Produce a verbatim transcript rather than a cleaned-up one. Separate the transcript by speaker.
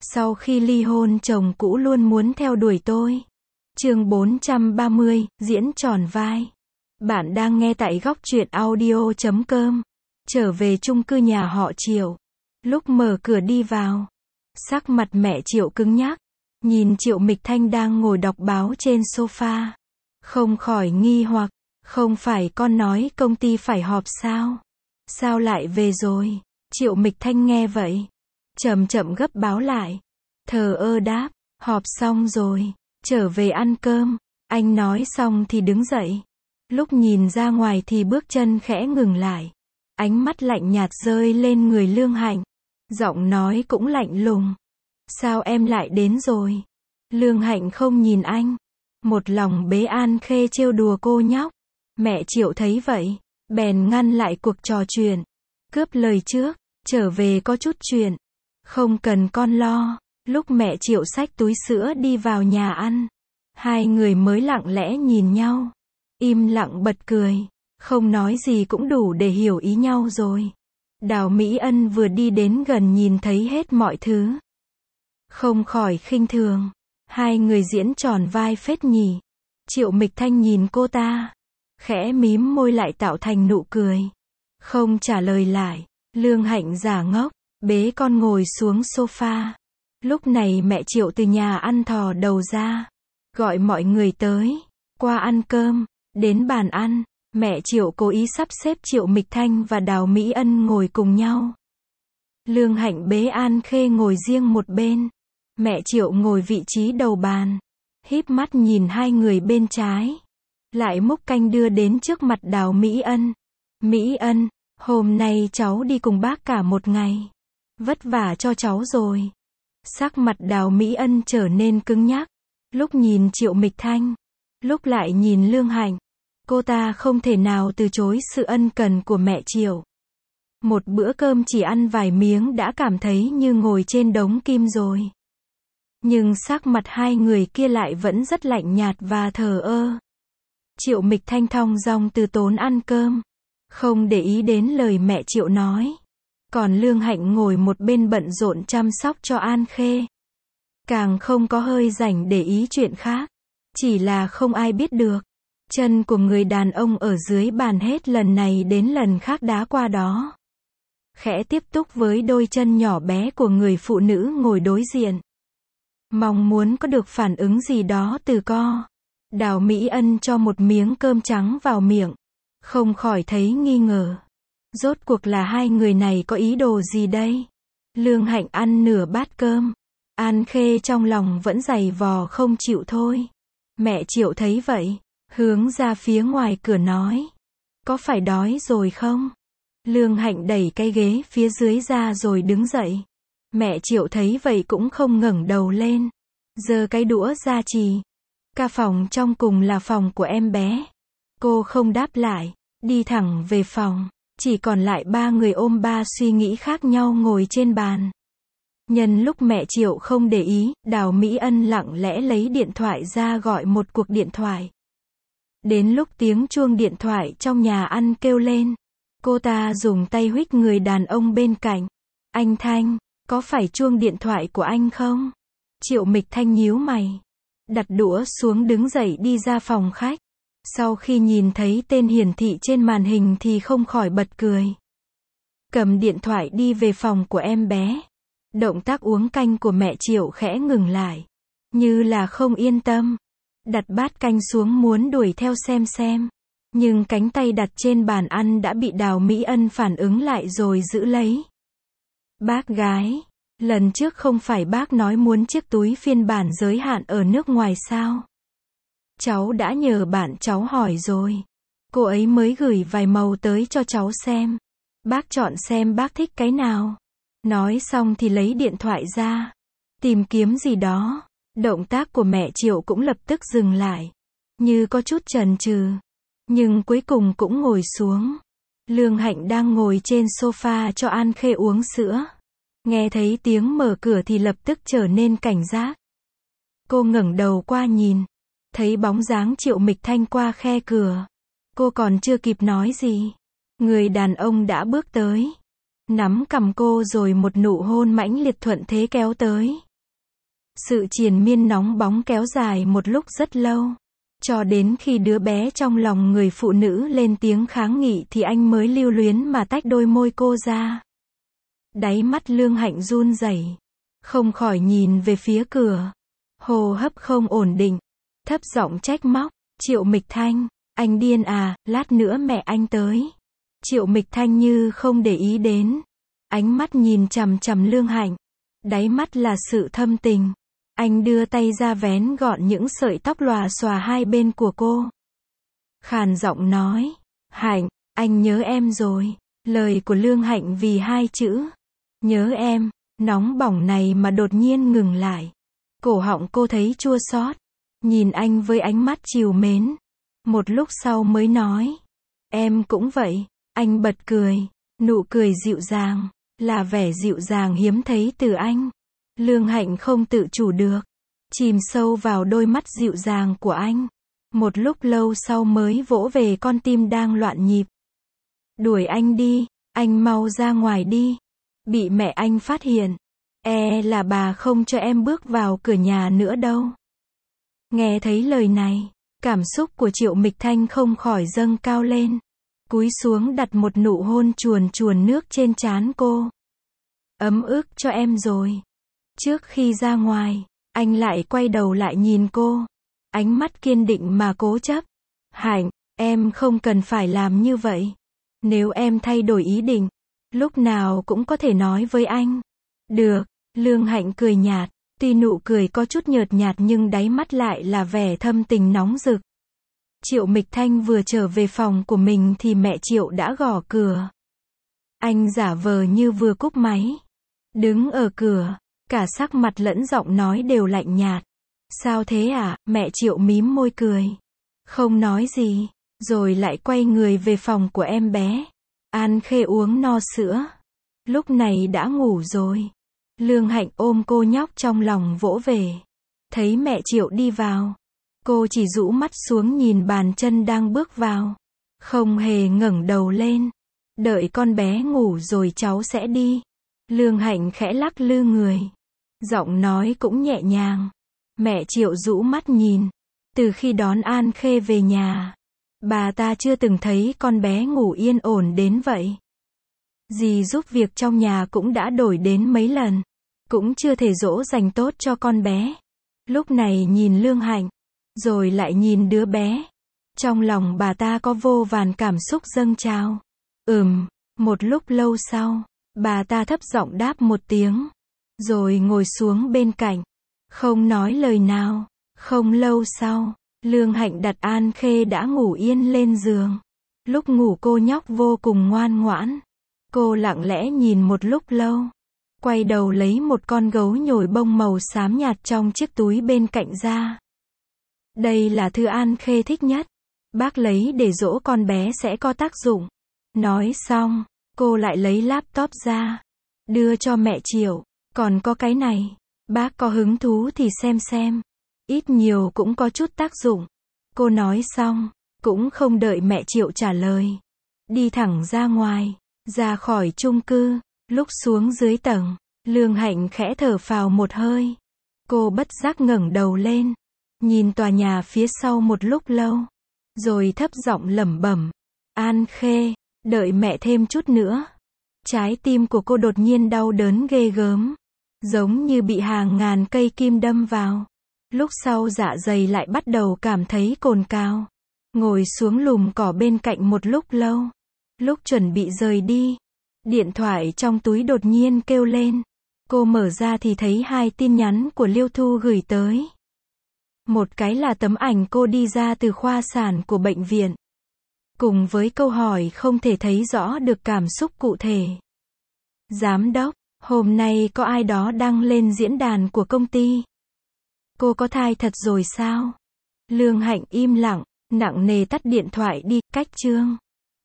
Speaker 1: Sau khi ly hôn chồng cũ luôn muốn theo đuổi tôi. Chương bốn trăm ba mươi, diễn tròn vai. Bạn đang nghe tại góc truyện audio chấm com. Trở về chung cư nhà họ Triệu. Lúc mở cửa đi vào, sắc mặt mẹ Triệu cứng nhắc, nhìn Triệu Mịch Thanh đang ngồi đọc báo trên sofa. Không khỏi nghi hoặc, không phải con nói công ty phải họp sao? Sao lại về rồi? Triệu Mịch Thanh nghe vậy, chậm chậm gấp báo lại, thờ ơ đáp, họp xong rồi, trở về ăn cơm. Anh nói xong thì đứng dậy. Lúc nhìn ra ngoài thì bước chân khẽ ngừng lại. Ánh mắt lạnh nhạt rơi lên người Lương Hạnh. Giọng nói cũng lạnh lùng. Sao em lại đến rồi? Lương Hạnh không nhìn anh. Một lòng bế An Khê trêu đùa cô nhóc. Mẹ Triệu thấy vậy, bèn ngăn lại cuộc trò chuyện. Cướp lời trước, trở về có chút chuyện. Không cần con lo. Lúc mẹ Triệu xách túi sữa đi vào nhà ăn, hai người mới lặng lẽ nhìn nhau. Im lặng bật cười. Không nói gì cũng đủ để hiểu ý nhau rồi. Đào Mỹ Ân vừa đi đến gần nhìn thấy hết mọi thứ. Không khỏi khinh thường. Hai người diễn tròn vai phết nhỉ. Triệu Mịch Thanh nhìn cô ta, khẽ mím môi lại tạo thành nụ cười. Không trả lời lại. Lương Hạnh giả ngốc, bế con ngồi xuống sofa. Lúc này mẹ Triệu từ nhà ăn thò đầu ra, gọi mọi người tới, qua ăn cơm. Đến bàn ăn, mẹ Triệu cố ý sắp xếp Triệu Mịch Thanh và Đào Mỹ Ân ngồi cùng nhau. Lương Hạnh bế An Khê ngồi riêng một bên. Mẹ Triệu ngồi vị trí đầu bàn, híp mắt nhìn hai người bên trái. Lại múc canh đưa đến trước mặt Đào Mỹ Ân. Mỹ Ân, hôm nay cháu đi cùng bác cả một ngày. Vất vả cho cháu rồi. Sắc mặt Đào Mỹ Ân trở nên cứng nhắc. Lúc nhìn Triệu Mịch Thanh, lúc lại nhìn Lương Hạnh. Cô ta không thể nào từ chối sự ân cần của mẹ Triệu. Một bữa cơm chỉ ăn vài miếng đã cảm thấy như ngồi trên đống kim rồi. Nhưng sắc mặt hai người kia lại vẫn rất lạnh nhạt và thờ ơ. Triệu Mịch Thanh thong dong từ tốn ăn cơm, không để ý đến lời mẹ Triệu nói. Còn Lương Hạnh ngồi một bên bận rộn chăm sóc cho An Khê. Càng không có hơi rảnh để ý chuyện khác. Chỉ là không ai biết được. Chân của người đàn ông ở dưới bàn hết lần này đến lần khác đá qua đó. Khẽ tiếp tục với đôi chân nhỏ bé của người phụ nữ ngồi đối diện. Mong muốn có được phản ứng gì đó từ co. Đào Mỹ Ân cho một miếng cơm trắng vào miệng. Không khỏi thấy nghi ngờ. Rốt cuộc là hai người này có ý đồ gì đây? Lương Hạnh ăn nửa bát cơm. An Khê trong lòng vẫn giày vò không chịu thôi. Mẹ Triệu thấy vậy, hướng ra phía ngoài cửa nói. Có phải đói rồi không? Lương Hạnh đẩy cái ghế phía dưới ra rồi đứng dậy. Mẹ Triệu thấy vậy cũng không ngẩng đầu lên. Giơ cái đũa ra chỉ. Cả phòng trong cùng là phòng của em bé. Cô không đáp lại, đi thẳng về phòng. Chỉ còn lại ba người ôm ba suy nghĩ khác nhau ngồi trên bàn. Nhân lúc mẹ Triệu không để ý, Đào Mỹ Ân lặng lẽ lấy điện thoại ra gọi một cuộc điện thoại. Đến lúc tiếng chuông điện thoại trong nhà ăn kêu lên, cô ta dùng tay huých người đàn ông bên cạnh. Anh Thanh, có phải chuông điện thoại của anh không? Triệu Mịch Thanh nhíu mày, đặt đũa xuống đứng dậy đi ra phòng khách. Sau khi nhìn thấy tên hiển thị trên màn hình thì không khỏi bật cười. Cầm điện thoại đi về phòng của em bé. Động tác uống canh của mẹ Triệu khẽ ngừng lại. Như là không yên tâm. Đặt bát canh xuống muốn đuổi theo xem xem. Nhưng cánh tay đặt trên bàn ăn đã bị Đào Mỹ Ân phản ứng lại rồi giữ lấy. Bác gái, lần trước không phải bác nói muốn chiếc túi phiên bản giới hạn ở nước ngoài sao? Cháu đã nhờ bạn cháu hỏi rồi. Cô ấy mới gửi vài màu tới cho cháu xem. Bác chọn xem bác thích cái nào. Nói xong thì lấy điện thoại ra. Tìm kiếm gì đó. Động tác của mẹ Triệu cũng lập tức dừng lại. Như có chút chần chừ. Nhưng cuối cùng cũng ngồi xuống. Lương Hạnh đang ngồi trên sofa cho An Khê uống sữa. Nghe thấy tiếng mở cửa thì lập tức trở nên cảnh giác. Cô ngẩng đầu qua nhìn. Thấy bóng dáng Triệu Mịch Thanh qua khe cửa. Cô còn chưa kịp nói gì. Người đàn ông đã bước tới. Nắm cằm cô rồi một nụ hôn mãnh liệt thuận thế kéo tới. Sự triền miên nóng bóng kéo dài một lúc rất lâu. Cho đến khi đứa bé trong lòng người phụ nữ lên tiếng kháng nghị thì anh mới lưu luyến mà tách đôi môi cô ra. Đáy mắt Lương Hạnh run rẩy, không khỏi nhìn về phía cửa. Hô hấp không ổn định, thấp giọng trách móc, Triệu Mịch Thanh, anh điên à, lát nữa mẹ anh tới. Triệu Mịch Thanh như không để ý đến. Ánh mắt nhìn chằm chằm Lương Hạnh. Đáy mắt là sự thâm tình. Anh đưa tay ra vén gọn những sợi tóc lòa xòa hai bên của cô. Khàn giọng nói, Hạnh, anh nhớ em rồi. Lời của Lương Hạnh vì hai chữ, nhớ em, nóng bỏng này mà đột nhiên ngừng lại. Cổ họng cô thấy chua xót, nhìn anh với ánh mắt trìu mến. Một lúc sau mới nói, em cũng vậy. Anh bật cười, nụ cười dịu dàng, là vẻ dịu dàng hiếm thấy từ anh. Lương Hạnh không tự chủ được, chìm sâu vào đôi mắt dịu dàng của anh. Một lúc lâu sau mới vỗ về con tim đang loạn nhịp. Đuổi anh đi, anh mau ra ngoài đi. Bị mẹ anh phát hiện, e là bà không cho em bước vào cửa nhà nữa đâu. Nghe thấy lời này, cảm xúc của Triệu Mịch Thanh không khỏi dâng cao lên. Cúi xuống đặt một nụ hôn chuồn chuồn nước trên trán cô. Ấm ức cho em rồi. Trước khi ra ngoài, anh lại quay đầu lại nhìn cô. Ánh mắt kiên định mà cố chấp. Hạnh, em không cần phải làm như vậy. Nếu em thay đổi ý định, lúc nào cũng có thể nói với anh. Được, Lương Hạnh cười nhạt. Tuy nụ cười có chút nhợt nhạt nhưng đáy mắt lại là vẻ thâm tình nóng rực. Triệu Mịch Thanh vừa trở về phòng của mình thì mẹ Triệu đã gõ cửa. Anh giả vờ như vừa cúp máy. Đứng ở cửa, cả sắc mặt lẫn giọng nói đều lạnh nhạt. Sao thế à? Mẹ Triệu mím môi cười. Không nói gì, rồi lại quay người về phòng của em bé. An Khê uống no sữa. Lúc này đã ngủ rồi. Lương Hạnh ôm cô nhóc trong lòng vỗ về. Thấy mẹ Triệu đi vào, cô chỉ rũ mắt xuống nhìn bàn chân đang bước vào. Không hề ngẩng đầu lên. Đợi con bé ngủ rồi cháu sẽ đi. Lương Hạnh khẽ lắc lư người. Giọng nói cũng nhẹ nhàng. Mẹ Triệu rũ mắt nhìn. Từ khi đón An Khê về nhà, bà ta chưa từng thấy con bé ngủ yên ổn đến vậy. Dì giúp việc trong nhà cũng đã đổi đến mấy lần. Cũng chưa thể dỗ dành tốt cho con bé. Lúc này nhìn Lương Hạnh, rồi lại nhìn đứa bé. Trong lòng bà ta có vô vàn cảm xúc dâng trào. Ừm, một lúc lâu sau, bà ta thấp giọng đáp một tiếng. Rồi ngồi xuống bên cạnh. Không nói lời nào. Không lâu sau, Lương Hạnh đặt An Khê đã ngủ yên lên giường. Lúc ngủ cô nhóc vô cùng ngoan ngoãn. Cô lặng lẽ nhìn một lúc lâu. Quay đầu lấy một con gấu nhồi bông màu xám nhạt trong chiếc túi bên cạnh ra. Đây là thứ An Khê thích nhất. Bác lấy để dỗ con bé sẽ có tác dụng. Nói xong, cô lại lấy laptop ra. Đưa cho mẹ Triệu. Còn có cái này. Bác có hứng thú thì xem xem. Ít nhiều cũng có chút tác dụng. Cô nói xong, cũng không đợi mẹ Triệu trả lời. Đi thẳng ra ngoài, ra khỏi chung cư. Lúc xuống dưới tầng, Lương Hạnh khẽ thở phào một hơi. Cô bất giác ngẩng đầu lên, nhìn tòa nhà phía sau một lúc lâu, rồi thấp giọng lẩm bẩm, An Khê, đợi mẹ thêm chút nữa. Trái tim của cô đột nhiên đau đớn ghê gớm, giống như bị hàng ngàn cây kim đâm vào. Lúc sau dạ dày lại bắt đầu cảm thấy cồn cào. Ngồi xuống lùm cỏ bên cạnh một lúc lâu. Lúc chuẩn bị rời đi, điện thoại trong túi đột nhiên kêu lên. Cô mở ra thì thấy hai tin nhắn của Liêu Thu gửi tới. Một cái là tấm ảnh cô đi ra từ khoa sản của bệnh viện, cùng với câu hỏi không thể thấy rõ được cảm xúc cụ thể. Giám đốc, hôm nay có ai đó đăng lên diễn đàn của công ty. Cô có thai thật rồi sao? Lương Hạnh im lặng, nặng nề tắt điện thoại đi, cách chương.